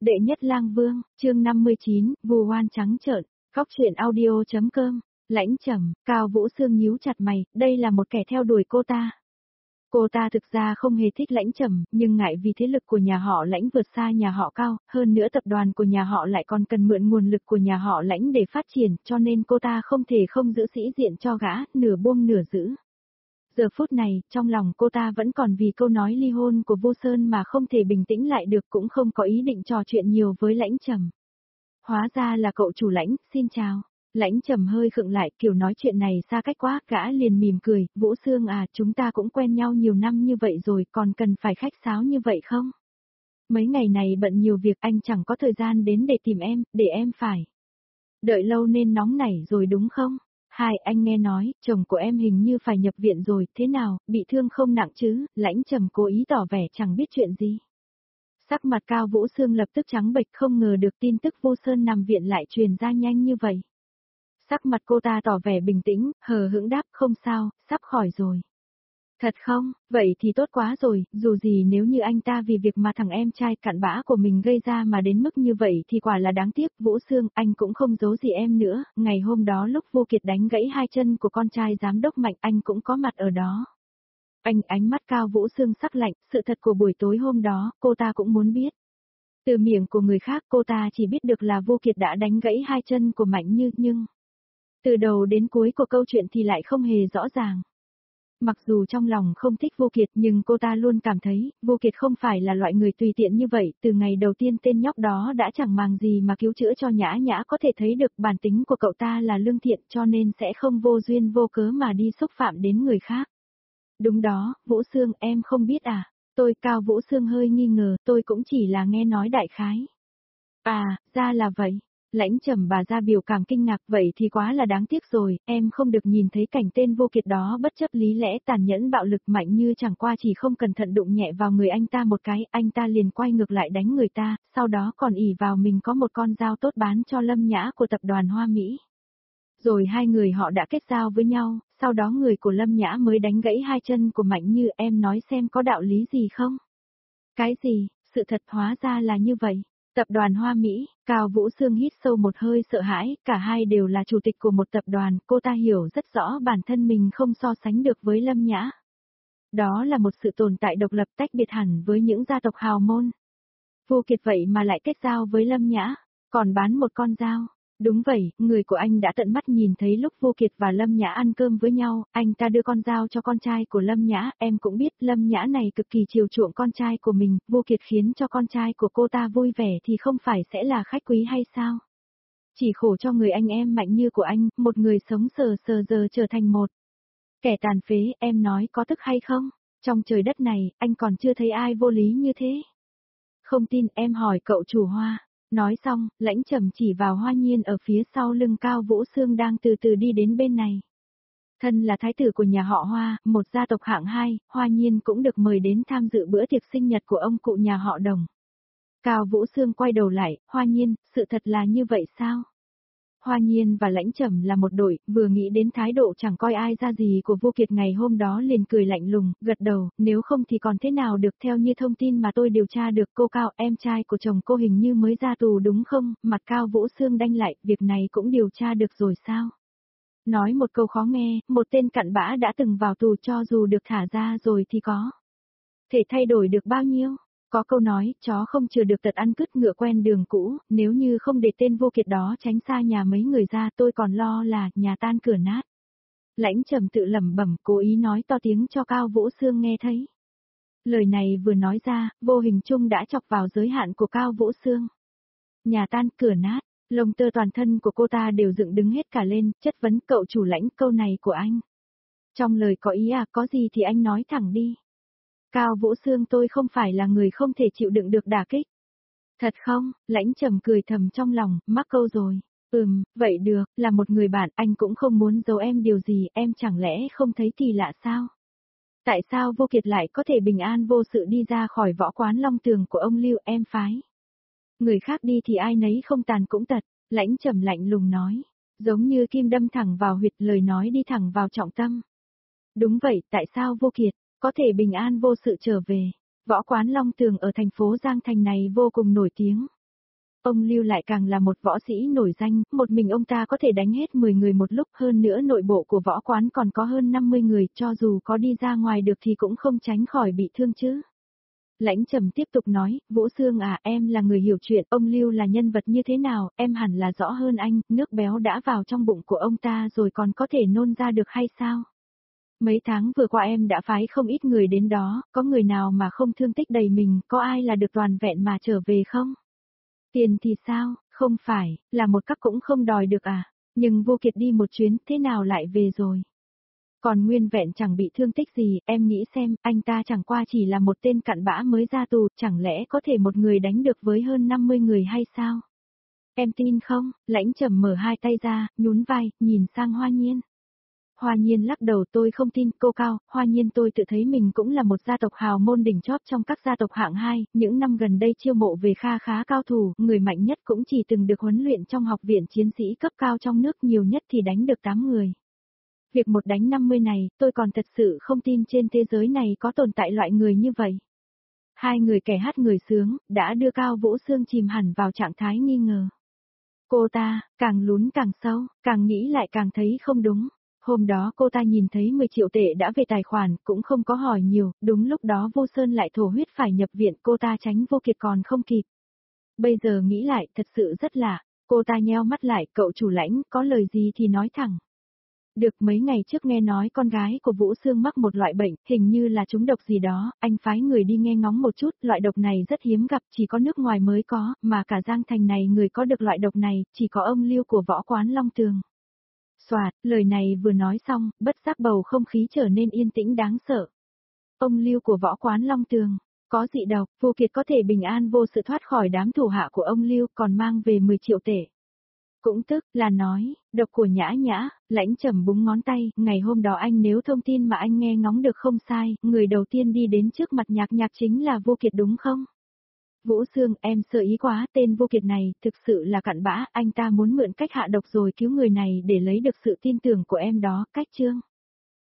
Đệ nhất lang vương, chương 59, vù oan trắng trợn, góc truyện audio.com, Lãnh Trầm, Cao Vũ Sương nhíu chặt mày, đây là một kẻ theo đuổi cô ta. Cô ta thực ra không hề thích Lãnh Trầm, nhưng ngại vì thế lực của nhà họ Lãnh vượt xa nhà họ Cao, hơn nữa tập đoàn của nhà họ lại còn cần mượn nguồn lực của nhà họ Lãnh để phát triển, cho nên cô ta không thể không giữ sĩ diện cho gã, nửa buông nửa giữ. Giờ phút này, trong lòng cô ta vẫn còn vì câu nói ly hôn của Vô Sơn mà không thể bình tĩnh lại được, cũng không có ý định trò chuyện nhiều với Lãnh Trầm. Hóa ra là cậu chủ Lãnh, xin chào. Lãnh Trầm hơi khựng lại, kiểu nói chuyện này xa cách quá, gã liền mỉm cười, Vũ Sương à, chúng ta cũng quen nhau nhiều năm như vậy rồi, còn cần phải khách sáo như vậy không? Mấy ngày này bận nhiều việc, anh chẳng có thời gian đến để tìm em, để em phải đợi lâu nên nóng nảy rồi đúng không? Hai, anh nghe nói, chồng của em hình như phải nhập viện rồi, thế nào, bị thương không nặng chứ? Lãnh Trầm cố ý tỏ vẻ chẳng biết chuyện gì. Sắc mặt Cao Vũ Sương lập tức trắng bệch, không ngờ được tin tức Vô Sơn nằm viện lại truyền ra nhanh như vậy. Sắc mặt cô ta tỏ vẻ bình tĩnh, hờ hững đáp, không sao, sắp khỏi rồi. Thật không, vậy thì tốt quá rồi, dù gì nếu như anh ta vì việc mà thằng em trai cặn bã của mình gây ra mà đến mức như vậy thì quả là đáng tiếc. Vũ Sương, anh cũng không giấu gì em nữa, ngày hôm đó lúc Vô Kiệt đánh gãy hai chân của con trai giám đốc Mạnh anh cũng có mặt ở đó. Ánh mắt Cao Vũ Sương sắc lạnh, sự thật của buổi tối hôm đó, cô ta cũng muốn biết. Từ miệng của người khác cô ta chỉ biết được là Vô Kiệt đã đánh gãy hai chân của Mạnh nhưng từ đầu đến cuối của câu chuyện thì lại không hề rõ ràng. Mặc dù trong lòng không thích Vô Kiệt nhưng cô ta luôn cảm thấy, Vô Kiệt không phải là loại người tùy tiện như vậy, từ ngày đầu tiên tên nhóc đó đã chẳng màng gì mà cứu chữa cho Nhã Nhã, có thể thấy được bản tính của cậu ta là lương thiện cho nên sẽ không vô duyên vô cớ mà đi xúc phạm đến người khác. Đúng đó, Vũ Sương, em không biết à? Tôi, Cao Vũ Sương hơi nghi ngờ, tôi cũng chỉ là nghe nói đại khái. À, ra là vậy. Lãnh Trầm bà ra biểu cảm kinh ngạc, vậy thì quá là đáng tiếc rồi, em không được nhìn thấy cảnh tên Vô Kiệt đó bất chấp lý lẽ tàn nhẫn bạo lực Mạnh như chẳng qua chỉ không cẩn thận đụng nhẹ vào người anh ta một cái, anh ta liền quay ngược lại đánh người ta, sau đó còn ỷ vào mình có một con dao tốt bán cho Lâm Nhã của tập đoàn Hoa Mỹ. Rồi hai người họ đã kết giao với nhau, sau đó người của Lâm Nhã mới đánh gãy hai chân của Mạnh Như, em nói xem có đạo lý gì không? Cái gì, sự thật hóa ra là như vậy. Tập đoàn Hoa Mỹ, Cao Vũ Sương hít sâu một hơi sợ hãi, cả hai đều là chủ tịch của một tập đoàn, cô ta hiểu rất rõ bản thân mình không so sánh được với Lâm Nhã. Đó là một sự tồn tại độc lập tách biệt hẳn với những gia tộc hào môn. Vô Kiệt vậy mà lại kết giao với Lâm Nhã, còn bán một con dao. Đúng vậy, người của anh đã tận mắt nhìn thấy lúc Vô Kiệt và Lâm Nhã ăn cơm với nhau, anh ta đưa con dao cho con trai của Lâm Nhã, em cũng biết Lâm Nhã này cực kỳ chiều chuộng con trai của mình, Vô Kiệt khiến cho con trai của cô ta vui vẻ thì không phải sẽ là khách quý hay sao? Chỉ khổ cho người anh em Mạnh Như của anh, một người sống sờ sờ giờ trở thành một kẻ tàn phế, em nói có tức hay không? Trong trời đất này, anh còn chưa thấy ai vô lý như thế. Không tin, em hỏi cậu chủ Hoa. Nói xong, Lãnh Trầm chỉ vào Hoa Nhiên ở phía sau lưng Cao Vũ Sương đang từ từ đi đến bên này. Thân là thái tử của nhà họ Hoa, một gia tộc hạng 2, Hoa Nhiên cũng được mời đến tham dự bữa tiệc sinh nhật của ông cụ nhà họ Đồng. Cao Vũ Sương quay đầu lại, Hoa Nhiên, sự thật là như vậy sao? Hoa Nhiên và Lãnh Trầm là một đội, vừa nghĩ đến thái độ chẳng coi ai ra gì của Vô Kiệt ngày hôm đó liền cười lạnh lùng, gật đầu, nếu không thì còn thế nào được. Theo như thông tin mà tôi điều tra được, cô Cao, em trai của chồng cô hình như mới ra tù đúng không? Mặt Cao Vũ Sương đanh lại, việc này cũng điều tra được rồi sao? Nói một câu khó nghe, một tên cặn bã đã từng vào tù cho dù được thả ra rồi thì có thể thay đổi được bao nhiêu? Có câu nói, chó không chừa được tật ăn cứt ngựa quen đường cũ, nếu như không để tên Vô Kiệt đó tránh xa nhà mấy người ra tôi còn lo là nhà tan cửa nát. Lãnh Trầm tự lẩm bẩm, cố ý nói to tiếng cho Cao Vũ Sương nghe thấy. Lời này vừa nói ra, vô hình chung đã chọc vào giới hạn của Cao Vũ Sương. Nhà tan cửa nát, lông tơ toàn thân của cô ta đều dựng đứng hết cả lên, chất vấn cậu chủ Lãnh, câu này của anh. Trong lời có ý à, có gì thì anh nói thẳng đi. Cao Vũ Sương, tôi không phải là người không thể chịu đựng được đả kích. Thật không? Lãnh Trầm cười thầm trong lòng, mắc câu rồi. Vậy được, là một người bạn, anh cũng không muốn giấu em điều gì, em chẳng lẽ không thấy kỳ lạ sao? Tại sao Vô Kiệt lại có thể bình an vô sự đi ra khỏi võ quán Long Tường của ông Lưu em phái? Người khác đi thì ai nấy không tàn cũng tật, Lãnh Trầm lạnh lùng nói. Giống như kim đâm thẳng vào huyệt, lời nói đi thẳng vào trọng tâm. Đúng vậy, tại sao Vô Kiệt có thể bình an vô sự trở về? Võ quán Long Tường ở thành phố Giang Thành này vô cùng nổi tiếng. Ông Lưu lại càng là một võ sĩ nổi danh, một mình ông ta có thể đánh hết 10 người một lúc, hơn nữa nội bộ của võ quán còn có hơn 50 người, cho dù có đi ra ngoài được thì cũng không tránh khỏi bị thương chứ. Lãnh Trầm tiếp tục nói, Vũ Sương à, em là người hiểu chuyện, ông Lưu là nhân vật như thế nào, em hẳn là rõ hơn anh, nước béo đã vào trong bụng của ông ta rồi còn có thể nôn ra được hay sao? Mấy tháng vừa qua em đã phái không ít người đến đó, có người nào mà không thương tích đầy mình, có ai là được toàn vẹn mà trở về không? Tiền thì sao, không phải, là một cấp cũng không đòi được à, nhưng Vô Kiệt đi một chuyến, thế nào lại về rồi? Còn nguyên vẹn chẳng bị thương tích gì, em nghĩ xem, anh ta chẳng qua chỉ là một tên cặn bã mới ra tù, chẳng lẽ có thể một người đánh được với hơn 50 người hay sao? Em tin không? Lãnh Trầm mở hai tay ra, nhún vai, nhìn sang Hoa Nhiên. Hoa Nhiên lắc đầu, tôi không tin, cô Cao, Hoa Nhiên tôi tự thấy mình cũng là một gia tộc hào môn đỉnh chóp trong các gia tộc hạng 2, những năm gần đây chiêu mộ về kha khá cao thủ, người mạnh nhất cũng chỉ từng được huấn luyện trong học viện chiến sĩ cấp cao trong nước, nhiều nhất thì đánh được 8 người. Việc một đánh 50 này, tôi còn thật sự không tin trên thế giới này có tồn tại loại người như vậy. Hai người kẻ hát người sướng, đã đưa Cao Vũ Sương chìm hẳn vào trạng thái nghi ngờ. Cô ta, càng lún càng sâu, càng nghĩ lại càng thấy không đúng. Hôm đó cô ta nhìn thấy 10 triệu tệ đã về tài khoản, cũng không có hỏi nhiều, đúng lúc đó Vô Sơn lại thổ huyết phải nhập viện, cô ta tránh Vô Kiệt còn không kịp. Bây giờ nghĩ lại, thật sự rất lạ, cô ta nheo mắt lại, cậu chủ Lãnh, có lời gì thì nói thẳng. Được, mấy ngày trước nghe nói con gái của Vũ Sương mắc một loại bệnh, hình như là trúng độc gì đó, anh phái người đi nghe ngóng một chút, loại độc này rất hiếm gặp, chỉ có nước ngoài mới có, mà cả Giang Thành này người có được loại độc này, chỉ có ông Lưu của võ quán Long Tường. Soạt, lời này vừa nói xong, bất giác bầu không khí trở nên yên tĩnh đáng sợ. Ông Lưu của võ quán Long Tường, có dị độc, Vô Kiệt có thể bình an vô sự thoát khỏi đám thủ hạ của ông Lưu, còn mang về 10 triệu tệ. Cũng tức là nói, độc của Nhã Nhã, Lãnh Trầm búng ngón tay, ngày hôm đó anh nếu thông tin mà anh nghe ngóng được không sai, người đầu tiên đi đến trước mặt Nhạc Nhạc chính là Vô Kiệt đúng không? Vũ Sương, em sợ ý quá, tên Vô Kiệt này, thực sự là cặn bã, anh ta muốn mượn cách hạ độc rồi cứu người này để lấy được sự tin tưởng của em đó, cách chương.